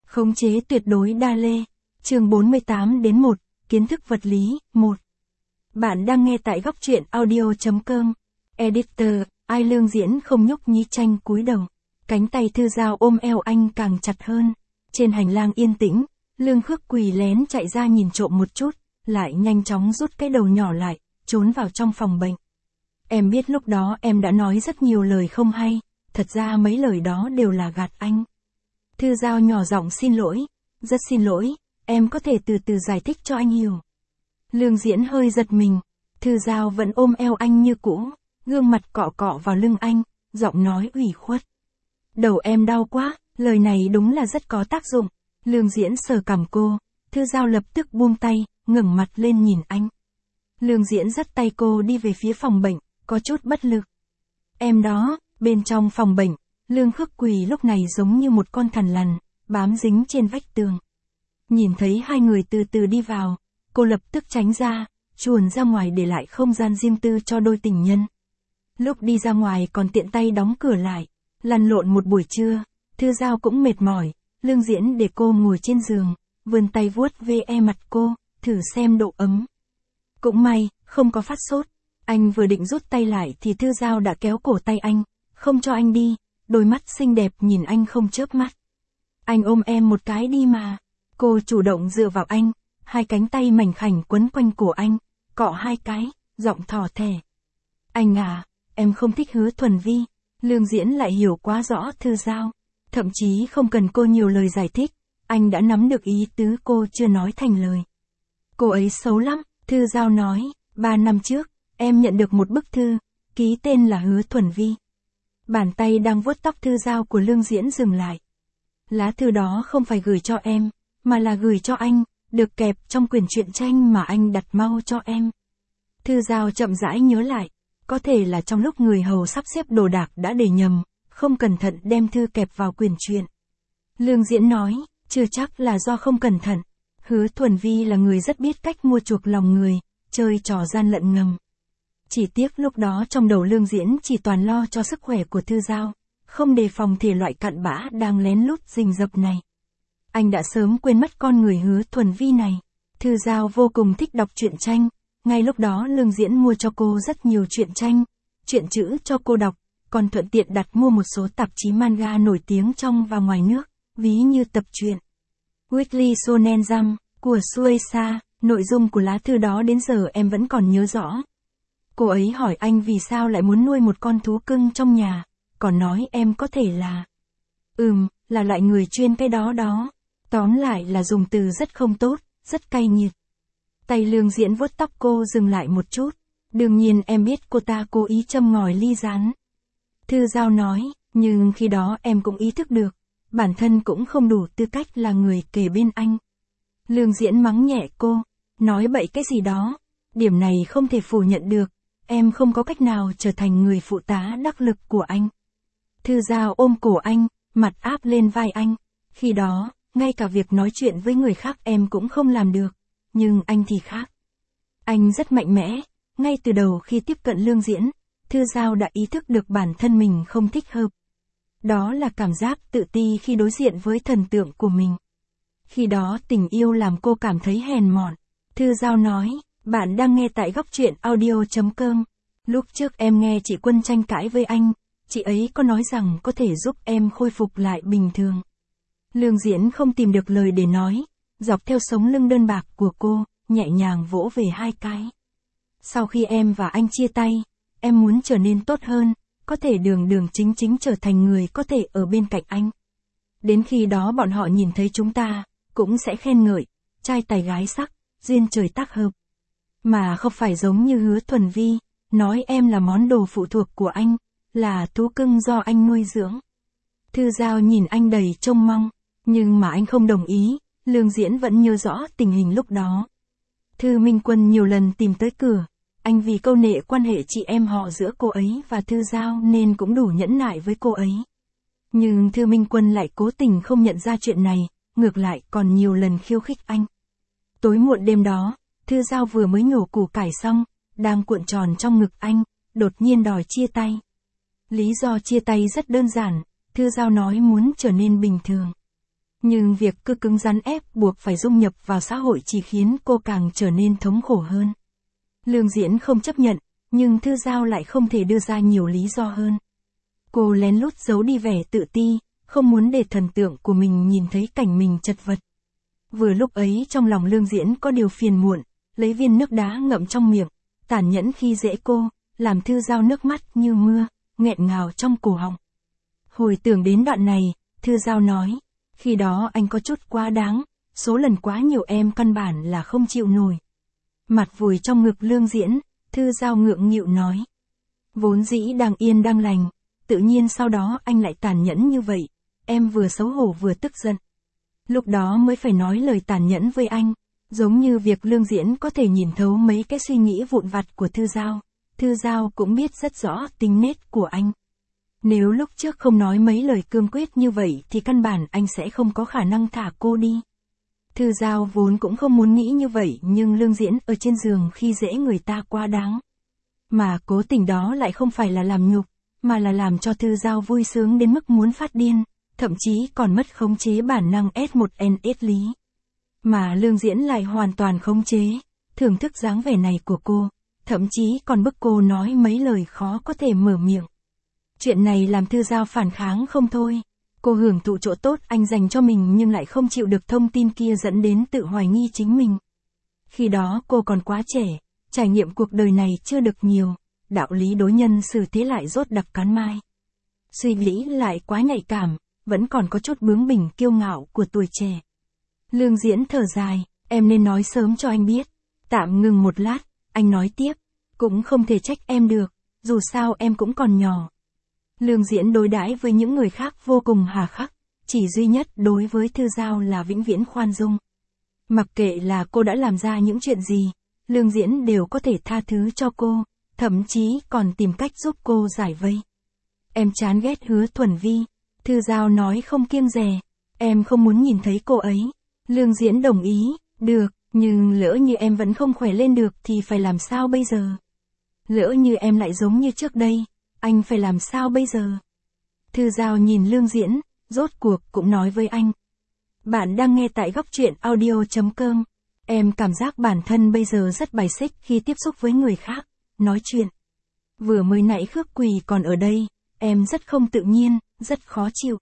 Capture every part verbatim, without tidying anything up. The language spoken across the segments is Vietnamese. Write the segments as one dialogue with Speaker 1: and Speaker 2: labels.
Speaker 1: Khống chế tuyệt đối đa lê. Chương bốn mươi tám đến một, kiến thức vật lý, một. Bạn đang nghe tại góc truyện audio chấm com. Editor, Ai Lương Diễn không nhúc nhí tranh cúi đầu. Cánh tay Thư Giao ôm eo anh càng chặt hơn. Trên hành lang yên tĩnh, Lương Khước Quỳ lén chạy ra nhìn trộm một chút, lại nhanh chóng rút cái đầu nhỏ lại, trốn vào trong phòng bệnh. Em biết lúc đó em đã nói rất nhiều lời không hay, thật ra mấy lời đó đều là gạt anh. Thư Giao nhỏ giọng xin lỗi, rất xin lỗi, em có thể từ từ giải thích cho anh hiểu. Lương Diễn hơi giật mình, Thư Giao vẫn ôm eo anh như cũ, gương mặt cọ cọ vào lưng anh, giọng nói ủy khuất. Đầu em đau quá, lời này đúng là rất có tác dụng. Lương Diễn sờ cằm cô, Thư Giao lập tức buông tay, ngẩng mặt lên nhìn anh. Lương Diễn dắt tay cô đi về phía phòng bệnh, có chút bất lực. Em đó, bên trong phòng bệnh, Lương Khước Quỳ lúc này giống như một con thằn lằn, bám dính trên vách tường. Nhìn thấy hai người từ từ đi vào, cô lập tức tránh ra, chuồn ra ngoài để lại không gian riêng tư cho đôi tình nhân. Lúc đi ra ngoài còn tiện tay đóng cửa lại, lăn lộn một buổi trưa, Thư Giao cũng mệt mỏi, Lương Diễn để cô ngồi trên giường, vươn tay vuốt ve e mặt cô, thử xem độ ấm. Cũng may, không có phát sốt. Anh vừa định rút tay lại thì Thư Giao đã kéo cổ tay anh, không cho anh đi, đôi mắt xinh đẹp nhìn anh không chớp mắt. Anh ôm em một cái đi mà. Cô chủ động dựa vào anh, hai cánh tay mảnh khảnh quấn quanh cổ anh, cọ hai cái, giọng thỏ thẻ. Anh à, em không thích Hứa Thuần Vi. Lương Diễn lại hiểu quá rõ Thư Giao. Thậm chí không cần cô nhiều lời giải thích, anh đã nắm được ý tứ cô chưa nói thành lời. Cô ấy xấu lắm, Thư Giao nói, ba năm trước, em nhận được một bức thư, ký tên là Hứa Thuần Vi. Bàn tay đang vuốt tóc Thư Giao của Lương Diễn dừng lại. Lá thư đó không phải gửi cho em, mà là gửi cho anh, được kẹp trong quyển truyện tranh mà anh đặt mau cho em. Thư Giao chậm rãi nhớ lại, có thể là trong lúc người hầu sắp xếp đồ đạc đã để nhầm, không cẩn thận đem thư kẹp vào quyển truyện. Lương Diễn nói, chưa chắc là do không cẩn thận. Hứa Thuần Vi là người rất biết cách mua chuộc lòng người, chơi trò gian lận ngầm. Chỉ tiếc lúc đó trong đầu Lương Diễn chỉ toàn lo cho sức khỏe của Thư Giao, không đề phòng thể loại cặn bã đang lén lút rình rập này. Anh đã sớm quên mất con người Hứa Thuần Vi này. Thư Giao vô cùng thích đọc truyện tranh, ngay lúc đó Lương Diễn mua cho cô rất nhiều truyện tranh, truyện chữ cho cô đọc, còn thuận tiện đặt mua một số tạp chí manga nổi tiếng trong và ngoài nước, ví như tập truyện Weekly Shonen Jump của Shueisha. Nội dung của lá thư đó đến giờ em vẫn còn nhớ rõ. Cô ấy hỏi anh vì sao lại muốn nuôi một con thú cưng trong nhà, còn nói em có thể là... Ừm, là loại người chuyên cái đó đó. Tóm lại là dùng từ rất không tốt, rất cay nghiệt. Tay Lương Diễn vuốt tóc cô dừng lại một chút. Đương nhiên em biết cô ta cố ý châm ngòi ly rán. Thư Giao nói, nhưng khi đó em cũng ý thức được, bản thân cũng không đủ tư cách là người kề bên anh. Lương Diễn mắng nhẹ cô, nói bậy cái gì đó. Điểm này không thể phủ nhận được, em không có cách nào trở thành người phụ tá đắc lực của anh. Thư Giao ôm cổ anh, mặt áp lên vai anh. Khi đó, ngay cả việc nói chuyện với người khác em cũng không làm được, nhưng anh thì khác. Anh rất mạnh mẽ, ngay từ đầu khi tiếp cận Lương Diễn, Thư Giao đã ý thức được bản thân mình không thích hợp. Đó là cảm giác tự ti khi đối diện với thần tượng của mình. Khi đó tình yêu làm cô cảm thấy hèn mọn. Thư Giao nói, bạn đang nghe tại góc truyện audio chấm com. Lúc trước em nghe chị Quân tranh cãi với anh, chị ấy có nói rằng có thể giúp em khôi phục lại bình thường. Lương Diễn không tìm được lời để nói, dọc theo sống lưng đơn bạc của cô, nhẹ nhàng vỗ về hai cái. Sau khi em và anh chia tay, em muốn trở nên tốt hơn, có thể đường đường chính chính trở thành người có thể ở bên cạnh anh. Đến khi đó bọn họ nhìn thấy chúng ta, cũng sẽ khen ngợi, trai tài gái sắc, duyên trời tác hợp. Mà không phải giống như Hứa Thuần Vi, nói em là món đồ phụ thuộc của anh, là thú cưng do anh nuôi dưỡng. Thư Giao nhìn anh đầy trông mong, nhưng mà anh không đồng ý. Lương Diễn vẫn nhớ rõ tình hình lúc đó. Thư Minh Quân nhiều lần tìm tới cửa, anh vì câu nệ quan hệ chị em họ giữa cô ấy và Thư Giao nên cũng đủ nhẫn nại với cô ấy. Nhưng Thư Minh Quân lại cố tình không nhận ra chuyện này, ngược lại còn nhiều lần khiêu khích anh. Tối muộn đêm đó, Thư Giao vừa mới nhổ củ cải xong, đang cuộn tròn trong ngực anh, đột nhiên đòi chia tay. Lý do chia tay rất đơn giản, Thư Giao nói muốn trở nên bình thường. Nhưng việc cứ cứng rắn ép buộc phải dung nhập vào xã hội chỉ khiến cô càng trở nên thống khổ hơn. Lương Diễn không chấp nhận, nhưng Thư Giao lại không thể đưa ra nhiều lý do hơn. Cô lén lút giấu đi vẻ tự ti, không muốn để thần tượng của mình nhìn thấy cảnh mình chật vật. Vừa lúc ấy trong lòng Lương Diễn có điều phiền muộn, lấy viên nước đá ngậm trong miệng, tàn nhẫn khi dễ cô, làm Thư Giao nước mắt như mưa, nghẹn ngào trong cổ họng. Hồi tưởng đến đoạn này, Thư Giao nói, khi đó anh có chút quá đáng, số lần quá nhiều em căn bản là không chịu nổi. Mặt vùi trong ngực Lương Diễn, Thư Giao ngượng nghịu nói. Vốn dĩ đang yên đang lành, tự nhiên sau đó anh lại tàn nhẫn như vậy, em vừa xấu hổ vừa tức giận. Lúc đó mới phải nói lời tàn nhẫn với anh, giống như việc Lương Diễn có thể nhìn thấu mấy cái suy nghĩ vụn vặt của Thư Giao, Thư Giao cũng biết rất rõ tính nết của anh. Nếu lúc trước không nói mấy lời cương quyết như vậy thì căn bản anh sẽ không có khả năng thả cô đi. Thư Giao vốn cũng không muốn nghĩ như vậy nhưng Lương Diễn ở trên giường khi dễ người ta quá đáng. Mà cố tình đó lại không phải là làm nhục, mà là làm cho Thư Giao vui sướng đến mức muốn phát điên, thậm chí còn mất khống chế bản năng S một N S lý. Mà Lương Diễn lại hoàn toàn khống chế, thưởng thức dáng vẻ này của cô, thậm chí còn bức cô nói mấy lời khó có thể mở miệng. Chuyện này làm Thư Giao phản kháng không thôi. Cô hưởng thụ chỗ tốt anh dành cho mình nhưng lại không chịu được thông tin kia dẫn đến tự hoài nghi chính mình. Khi đó cô còn quá trẻ, trải nghiệm cuộc đời này chưa được nhiều, đạo lý đối nhân xử thế lại rốt đặc cán mai. Suy nghĩ lại quá nhạy cảm, vẫn còn có chút bướng bỉnh kiêu ngạo của tuổi trẻ. Lương Diễn thở dài, em nên nói sớm cho anh biết. Tạm ngừng một lát, anh nói tiếp, cũng không thể trách em được, dù sao em cũng còn nhỏ. Lương Diễn đối đãi với những người khác vô cùng hà khắc, chỉ duy nhất đối với Thư Giao là vĩnh viễn khoan dung. Mặc kệ là cô đã làm ra những chuyện gì, Lương Diễn đều có thể tha thứ cho cô, thậm chí còn tìm cách giúp cô giải vây. Em chán ghét Hứa Thuần Vi, Thư Giao nói không kiêng dè, em không muốn nhìn thấy cô ấy. Lương Diễn đồng ý, được, nhưng lỡ như em vẫn không khỏe lên được thì phải làm sao bây giờ? Lỡ như em lại giống như trước đây, anh phải làm sao bây giờ? Thư Giao nhìn Lương Diễn, rốt cuộc cũng nói với anh. Bạn đang nghe tại góc truyện audio chấm com. Em cảm giác bản thân bây giờ rất bài xích khi tiếp xúc với người khác, nói chuyện. Vừa mới nãy Khước Quỳ còn ở đây, em rất không tự nhiên, rất khó chịu.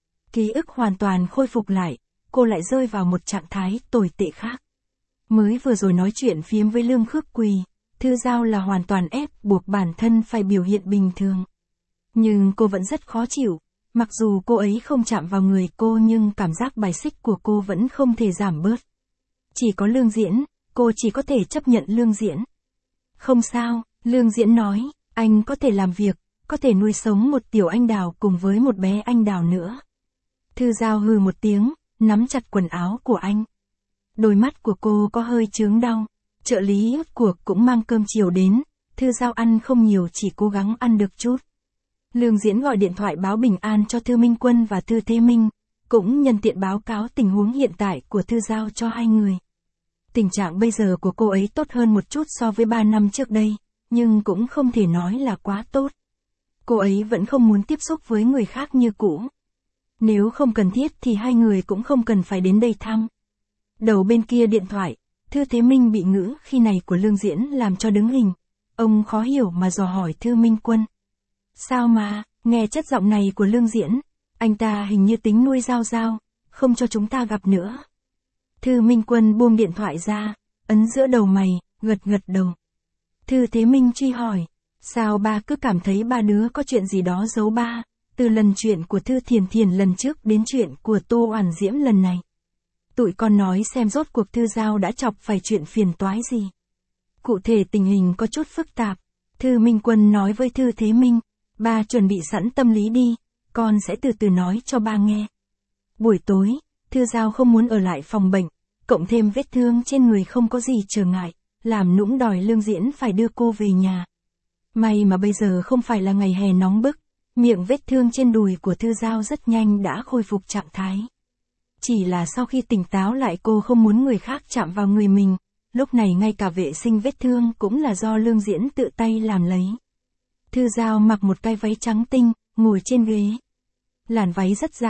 Speaker 1: Ký ức hoàn toàn khôi phục lại, cô lại rơi vào một trạng thái tồi tệ khác. Mới vừa rồi nói chuyện phiếm với Lương Khước Quỳ, Thư Giao là hoàn toàn ép buộc bản thân phải biểu hiện bình thường. Nhưng cô vẫn rất khó chịu, mặc dù cô ấy không chạm vào người cô nhưng cảm giác bài xích của cô vẫn không thể giảm bớt. Chỉ có Lương Diễn, cô chỉ có thể chấp nhận Lương Diễn. Không sao, Lương Diễn nói, anh có thể làm việc, có thể nuôi sống một tiểu anh đào cùng với một bé anh đào nữa. Thư Giao hừ một tiếng, nắm chặt quần áo của anh. Đôi mắt của cô có hơi chướng đau. Trợ lý rốt cuộc cũng mang cơm chiều đến, Thư Giao ăn không nhiều chỉ cố gắng ăn được chút. Lương Diễn gọi điện thoại báo bình an cho Thư Minh Quân và Thư Thế Minh, cũng nhân tiện báo cáo tình huống hiện tại của Thư Giao cho hai người. Tình trạng bây giờ của cô ấy tốt hơn một chút so với ba năm trước đây, nhưng cũng không thể nói là quá tốt. Cô ấy vẫn không muốn tiếp xúc với người khác như cũ. Nếu không cần thiết thì hai người cũng không cần phải đến đây thăm. Đầu bên kia điện thoại, Thư Thế Minh bị ngữ khi này của Lương Diễn làm cho đứng hình. Ông khó hiểu mà dò hỏi Thư Minh Quân. Sao mà, nghe chất giọng này của Lương Diễn, anh ta hình như tính nuôi Giao Giao, không cho chúng ta gặp nữa. Thư Minh Quân buông điện thoại ra, ấn giữa đầu mày, gật gật đầu. Thư Thế Minh truy hỏi, sao ba cứ cảm thấy ba đứa có chuyện gì đó giấu ba, từ lần chuyện của Thư Thiền Thiền lần trước đến chuyện của Tô Oản Diễm lần này. Tụi con nói xem rốt cuộc Thư Giao đã chọc phải chuyện phiền toái gì. Cụ thể tình hình có chút phức tạp. Thư Minh Quân nói với Thư Thế Minh, ba chuẩn bị sẵn tâm lý đi, con sẽ từ từ nói cho ba nghe. Buổi tối, Thư Giao không muốn ở lại phòng bệnh, cộng thêm vết thương trên người không có gì trở ngại, làm nũng đòi Lương Diễn phải đưa cô về nhà. May mà bây giờ không phải là ngày hè nóng bức, miệng vết thương trên đùi của Thư Giao rất nhanh đã khôi phục trạng thái. Chỉ là sau khi tỉnh táo lại cô không muốn người khác chạm vào người mình, lúc này ngay cả vệ sinh vết thương cũng là do Lương Diễn tự tay làm lấy. Thư Giao mặc một cái váy trắng tinh, ngồi trên ghế. Làn váy rất dài,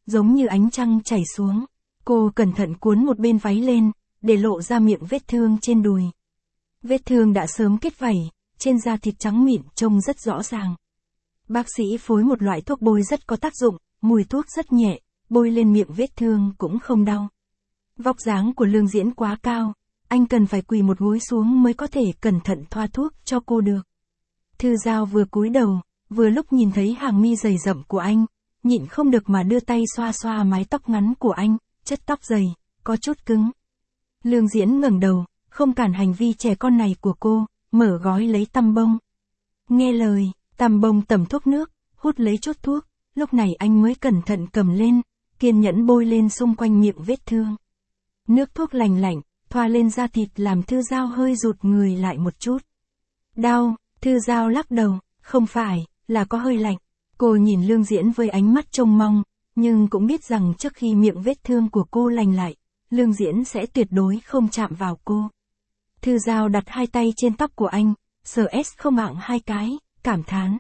Speaker 1: giống như ánh trăng chảy xuống. Cô cẩn thận cuốn một bên váy lên, để lộ ra miệng vết thương trên đùi. Vết thương đã sớm kết vảy, trên da thịt trắng mịn trông rất rõ ràng. Bác sĩ phối một loại thuốc bôi rất có tác dụng, mùi thuốc rất nhẹ, bôi lên miệng vết thương cũng không đau. Vóc dáng của Lương Diễn quá cao, anh cần phải quỳ một gối xuống mới có thể cẩn thận thoa thuốc cho cô được. Thư Giao vừa cúi đầu, vừa lúc nhìn thấy hàng mi dày rậm của anh, nhịn không được mà đưa tay xoa xoa mái tóc ngắn của anh, chất tóc dày, có chút cứng. Lương Diễn ngẩng đầu, không cản hành vi trẻ con này của cô, mở gói lấy tăm bông. Nghe lời, tăm bông tẩm thuốc nước, hút lấy chút thuốc, lúc này anh mới cẩn thận cầm lên, kiên nhẫn bôi lên xung quanh miệng vết thương. Nước thuốc lành lạnh, thoa lên da thịt làm Thư Giao hơi rụt người lại một chút. Đau, Thư Giao lắc đầu, không phải, là có hơi lạnh. Cô nhìn Lương Diễn với ánh mắt trông mong, nhưng cũng biết rằng trước khi miệng vết thương của cô lành lại, Lương Diễn sẽ tuyệt đối không chạm vào cô. Thư Giao đặt hai tay trên tóc của anh, sờ ét không mạng hai cái, cảm thán.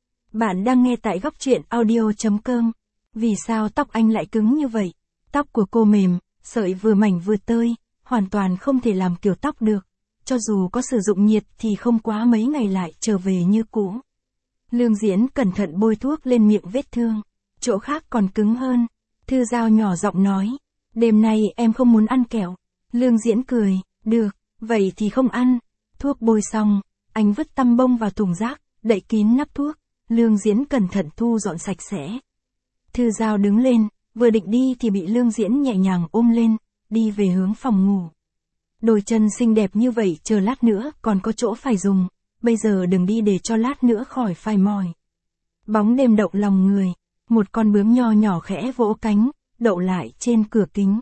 Speaker 1: Bạn đang nghe tại góc truyện audio chấm com. Vì sao tóc anh lại cứng như vậy? Tóc của cô mềm, sợi vừa mảnh vừa tơi, hoàn toàn không thể làm kiểu tóc được. Cho dù có sử dụng nhiệt thì không quá mấy ngày lại trở về như cũ. Lương Diễn cẩn thận bôi thuốc lên miệng vết thương. Chỗ khác còn cứng hơn. Thư Giao nhỏ giọng nói. Đêm nay em không muốn ăn kẹo. Lương Diễn cười. Được, vậy thì không ăn. Thuốc bôi xong, anh vứt tăm bông vào thùng rác, đậy kín nắp thuốc. Lương Diễn cẩn thận thu dọn sạch sẽ. Thư Giao đứng lên, vừa định đi thì bị Lương Diễn nhẹ nhàng ôm lên, đi về hướng phòng ngủ. Đôi chân xinh đẹp như vậy chờ lát nữa còn có chỗ phải dùng, bây giờ đừng đi để cho lát nữa khỏi phải mỏi. Bóng đêm động lòng người, một con bướm nho nhỏ khẽ vỗ cánh, đậu lại trên cửa kính.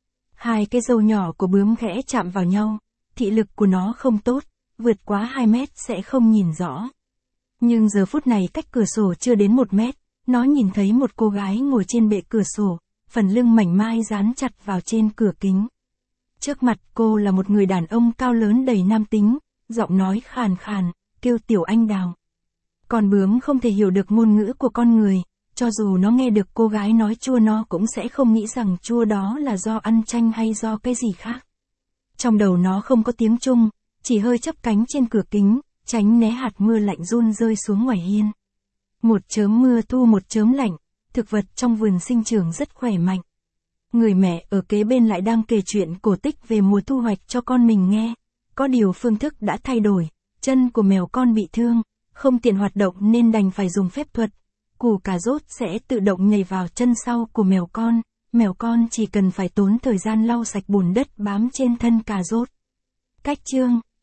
Speaker 1: Hai cái râu nhỏ của bướm khẽ chạm vào nhau, thị lực của nó không tốt, vượt quá hai mét sẽ không nhìn rõ. Nhưng giờ phút này cách cửa sổ chưa đến một mét, nó nhìn thấy một cô gái ngồi trên bệ cửa sổ, phần lưng mảnh mai dán chặt vào trên cửa kính. Trước mặt cô là một người đàn ông cao lớn đầy nam tính, giọng nói khàn khàn, kêu Tiểu Anh Đào. Con bướm không thể hiểu được ngôn ngữ của con người, cho dù nó nghe được cô gái nói chua nó cũng sẽ không nghĩ rằng chua đó là do ăn chanh hay do cái gì khác. Trong đầu nó không có tiếng Trung, chỉ hơi chắp cánh trên cửa kính, tránh né hạt mưa lạnh run rơi xuống ngoài hiên. Một chớm mưa thu một chớm lạnh, thực vật trong vườn sinh trưởng rất khỏe mạnh. Người mẹ ở kế bên lại đang kể chuyện cổ tích về mùa thu hoạch cho con mình nghe. Có điều phương thức đã thay đổi, chân của mèo con bị thương, không tiện hoạt động nên đành phải dùng phép thuật. Củ cà rốt sẽ tự động nhảy vào chân sau của mèo con, mèo con chỉ cần phải tốn thời gian lau sạch bùn đất bám trên thân cà rốt. Cách chương